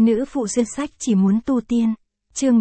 Nữ phụ xuyên sách chỉ muốn tu tiên. Chương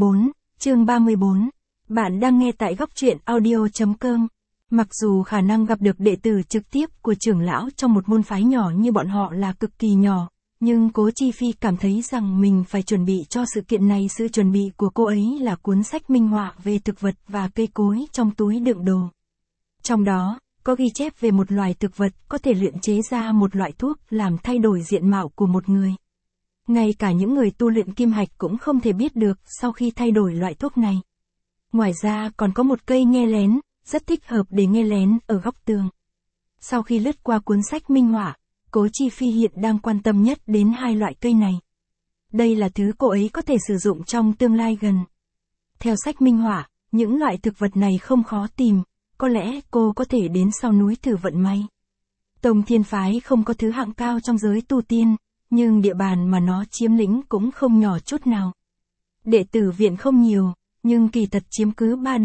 34. Bạn đang nghe tại góc truyện audio.com. Mặc dù khả năng gặp được đệ tử trực tiếp của trưởng lão trong một môn phái nhỏ như bọn họ là cực kỳ nhỏ, nhưng Cố Chi Phi cảm thấy rằng mình phải chuẩn bị cho sự kiện này. Sự chuẩn bị của cô ấy là cuốn sách minh họa về thực vật và cây cối trong túi đựng đồ. Trong đó, có ghi chép về một loài thực vật có thể luyện chế ra một loại thuốc làm thay đổi diện mạo của một người. Ngay cả những người tu luyện kim hạch cũng không thể biết được sau khi thay đổi loại thuốc này. Ngoài ra còn có một cây nghe lén, rất thích hợp để nghe lén ở góc tường. Sau khi lướt qua cuốn sách minh họa, Cố Chi Phi hiện đang quan tâm nhất đến hai loại cây này. Đây là thứ cô ấy có thể sử dụng trong tương lai gần. Theo sách minh họa, những loại thực vật này không khó tìm, có lẽ cô có thể đến sau núi thử vận may. Tông Thiên Phái không có thứ hạng cao trong giới tu tiên, nhưng địa bàn mà nó chiếm lĩnh cũng không nhỏ chút nào. Đệ tử viện không nhiều, nhưng kỳ thật chiếm cứ 3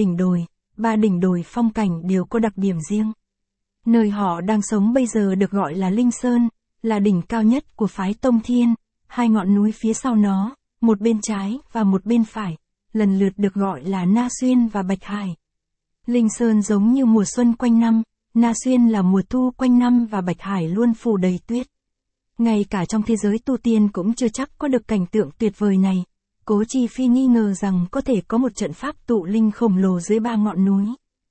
đỉnh đồi phong cảnh đều có đặc điểm riêng. Nơi họ đang sống bây giờ được gọi là Linh Sơn, là đỉnh cao nhất của phái Tông Thiên, hai ngọn núi phía sau nó, một bên trái và một bên phải, lần lượt được gọi là Na Xuyên và Bạch Hải. Linh Sơn giống như mùa xuân quanh năm, Na Xuyên là mùa thu quanh năm và Bạch Hải luôn phủ đầy tuyết. Ngay cả trong thế giới tu tiên cũng chưa chắc có được cảnh tượng tuyệt vời này. Cố Chi Phi nghi ngờ rằng có thể có một trận pháp tụ linh khổng lồ dưới 3 ngọn núi.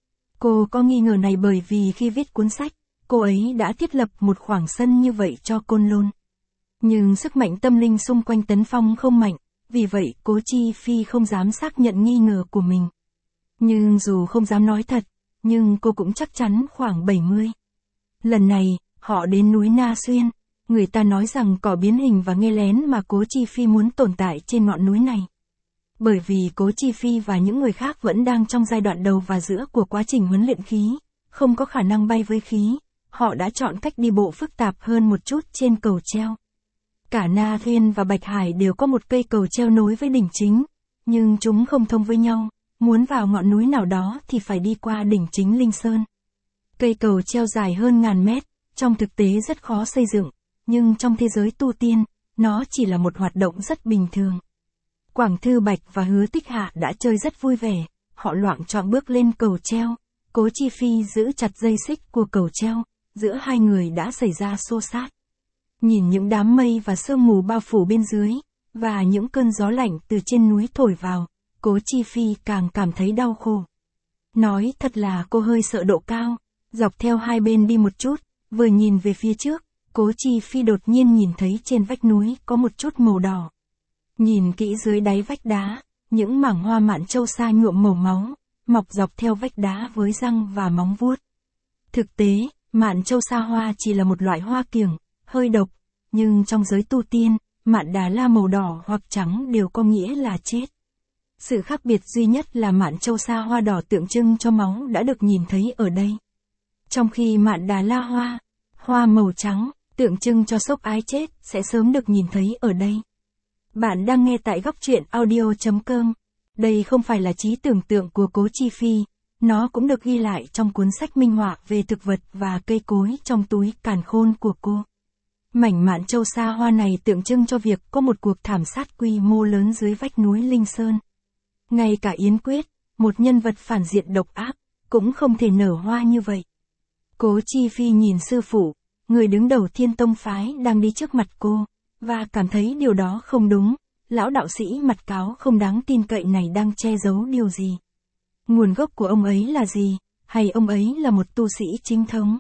Cô có nghi ngờ này bởi vì khi viết cuốn sách, cô ấy đã thiết lập một khoảng sân như vậy cho Côn Lôn. Nhưng sức mạnh tâm linh xung quanh Tấn Phong không mạnh, vì vậy Cố Chi Phi không dám xác nhận nghi ngờ của mình. Nhưng dù không dám nói thật, nhưng cô cũng chắc chắn khoảng 70. Lần này, họ đến núi Na Xuyên. Người ta nói rằng cỏ biến hình và nghe lén mà Cố Chi Phi muốn tồn tại trên ngọn núi này. Bởi vì Cố Chi Phi và những người khác vẫn đang trong giai đoạn đầu và giữa của quá trình huấn luyện khí, không có khả năng bay với khí, họ đã chọn cách đi bộ phức tạp hơn một chút trên cầu treo. Cả Na Xuyên và Bạch Hải đều có một cây cầu treo nối với đỉnh chính, nhưng chúng không thông với nhau, muốn vào ngọn núi nào đó thì phải đi qua đỉnh chính Linh Sơn. Cây cầu treo dài hơn 1000 mét, trong thực tế rất khó xây dựng. Nhưng trong thế giới tu tiên, nó chỉ là một hoạt động rất bình thường. Quảng Thư Bạch và Hứa Tích Hạ đã chơi rất vui vẻ, họ loạng choạng bước lên cầu treo, Cố Chi Phi giữ chặt dây xích của cầu treo, giữa hai người đã xảy ra xô xát. Nhìn những đám mây và sương mù bao phủ bên dưới, và những cơn gió lạnh từ trên núi thổi vào, Cố Chi Phi càng cảm thấy đau khổ. Nói thật là cô hơi sợ độ cao, dọc theo hai bên đi một chút, vừa nhìn về phía trước. Cố Chi Phi đột nhiên nhìn thấy trên vách núi có một chút màu đỏ. Nhìn kỹ dưới đáy vách đá, những mảng hoa mạn châu sa nhuộm màu máu, mọc dọc theo vách đá với răng và móng vuốt. Thực tế, mạn châu sa hoa chỉ là một loại hoa kiểng, hơi độc, nhưng trong giới tu tiên, mạn đà la màu đỏ hoặc trắng đều có nghĩa là chết. Sự khác biệt duy nhất là mạn châu sa hoa đỏ tượng trưng cho máu đã được nhìn thấy ở đây. Trong khi mạn đà la hoa màu trắng, tượng trưng cho sốc ái chết, sẽ sớm được nhìn thấy ở đây. Bạn đang nghe tại góc truyện audio.com. Đây không phải là trí tưởng tượng của Cố Chi Phi, nó cũng được ghi lại trong cuốn sách minh họa về thực vật và cây cối trong túi càn khôn của cô. Mảnh mạn châu sa hoa này tượng trưng cho việc có một cuộc thảm sát quy mô lớn dưới vách núi Linh Sơn. Ngay cả Yến Quyết, một nhân vật phản diện độc ác, cũng không thể nở hoa như vậy. Cố Chi Phi nhìn sư phụ, người đứng đầu Thiên Tông Phái đang đi trước mặt cô, và cảm thấy điều đó không đúng, lão đạo sĩ mặt cáo không đáng tin cậy này đang che giấu điều gì. Nguồn gốc của ông ấy là gì, hay ông ấy là một tu sĩ chính thống?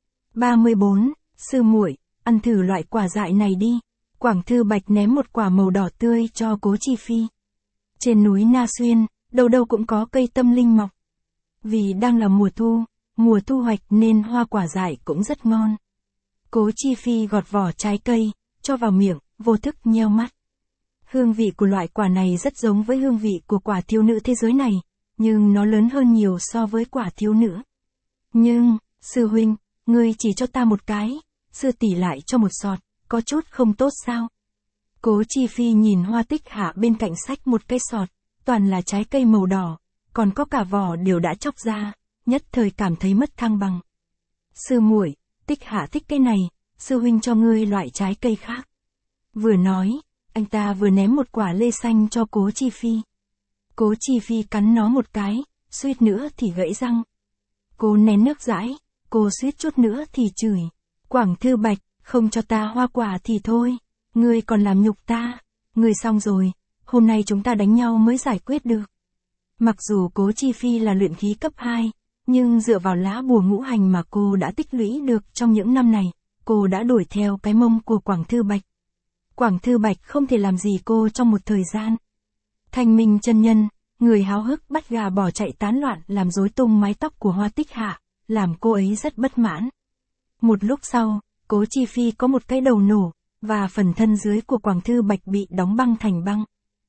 34. Sư muội, ăn thử loại quả dại này đi. Quảng Thư Bạch ném một quả màu đỏ tươi cho Cố Chi Phi. Trên núi Na Xuyên, đâu đâu cũng có cây tâm linh mọc. Vì đang là mùa thu hoạch nên hoa quả dại cũng rất ngon. Cố Chi Phi gọt vỏ trái cây, cho vào miệng, vô thức nheo mắt. Hương vị của loại quả này rất giống với hương vị của quả thiếu nữ thế giới này, nhưng nó lớn hơn nhiều so với quả thiếu nữ. Nhưng, sư huynh, ngươi chỉ cho ta một cái, sư tỷ lại cho một sọt, có chút không tốt sao? Cố Chi Phi nhìn Hoa Tích Hạ bên cạnh xách một cái sọt, toàn là trái cây màu đỏ, còn có cả vỏ đều đã chóc ra, nhất thời cảm thấy mất thăng bằng. Sư muội, Tích Hạ thích cái này, sư huynh cho ngươi loại trái cây khác. Vừa nói, anh ta vừa ném một quả lê xanh cho Cố Chi Phi. Cố Chi Phi cắn nó một cái, suýt nữa thì gãy răng. Cô nén nước dãi, cô suýt chút nữa thì chửi. Quảng Thư Bạch, không cho ta hoa quả thì thôi, ngươi còn làm nhục ta. Ngươi xong rồi, hôm nay chúng ta đánh nhau mới giải quyết được. Mặc dù Cố Chi Phi là luyện khí cấp 2, nhưng dựa vào lá bùa ngũ hành mà cô đã tích lũy được trong những năm này, cô đã đuổi theo cái mông của Quảng Thư Bạch. Quảng Thư Bạch không thể làm gì cô trong một thời gian. Thanh Minh chân nhân, người háo hức bắt gà bỏ chạy tán loạn làm rối tung mái tóc của Hoa Tích Hạ, làm cô ấy rất bất mãn. Một lúc sau, Cố Chi Phi có một cái đầu nổ, và phần thân dưới của Quảng Thư Bạch bị đóng băng thành băng.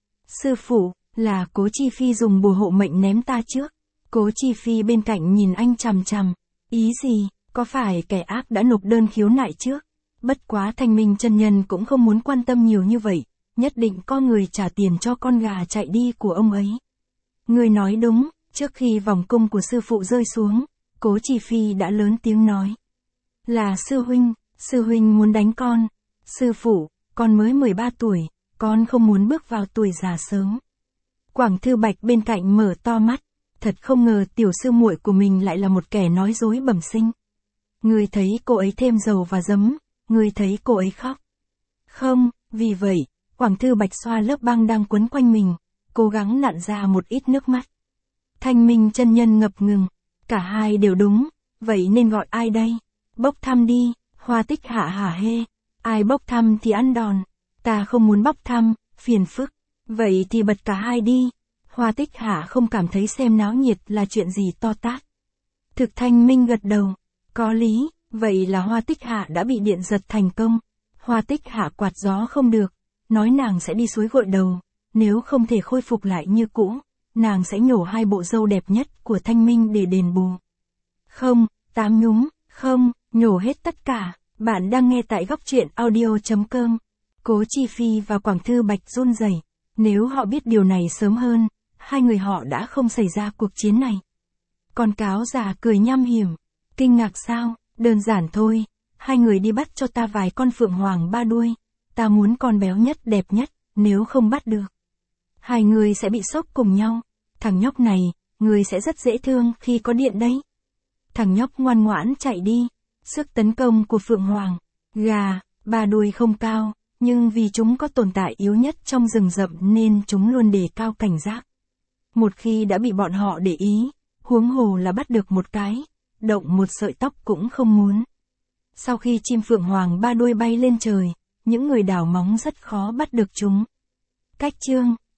Sư phụ, là Cố Chi Phi dùng bùa hộ mệnh ném ta trước. Cố Chi Phi bên cạnh nhìn anh chằm chằm. Ý gì, có phải kẻ ác đã nộp đơn khiếu nại trước? Bất quá Thanh Minh chân nhân cũng không muốn quan tâm nhiều như vậy, nhất định có người trả tiền cho con gà chạy đi của ông ấy. Người nói đúng, trước khi vòng cung của sư phụ rơi xuống, Cố Chi Phi đã lớn tiếng nói. Là sư huynh muốn đánh con. Sư phụ, con mới 13 tuổi, con không muốn bước vào tuổi già sớm. Quảng Thư Bạch bên cạnh mở to mắt, thật không ngờ tiểu sư muội của mình lại là một kẻ nói dối bẩm sinh. Ngươi thấy cô ấy thêm dầu và giấm, ngươi thấy cô ấy khóc. Không, vì vậy, Quảng Thư Bạch xoa lớp băng đang quấn quanh mình, cố gắng nặn ra một ít nước mắt. Thanh Minh chân nhân ngập ngừng, cả hai đều đúng, vậy nên gọi ai đây? Bốc thăm đi, Hoa Tích Hạ hả hê. Ai bốc thăm thì ăn đòn. Ta không muốn bốc thăm, phiền phức. Vậy thì bật cả hai đi. Hoa Tích Hạ không cảm thấy xem náo nhiệt là chuyện gì to tát. Thực Thanh Minh gật đầu. Có lý, vậy là Hoa Tích Hạ đã bị điện giật thành công. Hoa Tích Hạ quạt gió không được, nói nàng sẽ đi suối gội đầu. Nếu không thể khôi phục lại như cũ, nàng sẽ nhổ 2 bộ râu đẹp nhất của Thanh Minh để đền bù. Không, tám nhúm, không, nhổ hết tất cả. Bạn đang nghe tại góc truyện audio.com. Cố Chi Phi và Quảng Thư Bạch run rẩy. Nếu họ biết điều này sớm hơn, hai người họ đã không xảy ra cuộc chiến này. Con cáo già cười nham hiểm. Kinh ngạc sao? Đơn giản thôi. Hai người đi bắt cho ta vài con phượng hoàng 3 đuôi. Ta muốn con béo nhất đẹp nhất, nếu không bắt được, hai người sẽ bị sốc cùng nhau. Thằng nhóc này, người sẽ rất dễ thương khi có điện đấy. Thằng nhóc ngoan ngoãn chạy đi. Sức tấn công của phượng hoàng, gà, 3 đuôi không cao, nhưng vì chúng có tồn tại yếu nhất trong rừng rậm nên chúng luôn đề cao cảnh giác. Một khi đã bị bọn họ để ý, huống hồ là bắt được một cái, động một sợi tóc cũng không muốn. Sau khi chim phượng hoàng 3 đuôi bay lên trời, những người đào móng rất khó bắt được chúng. Cách chương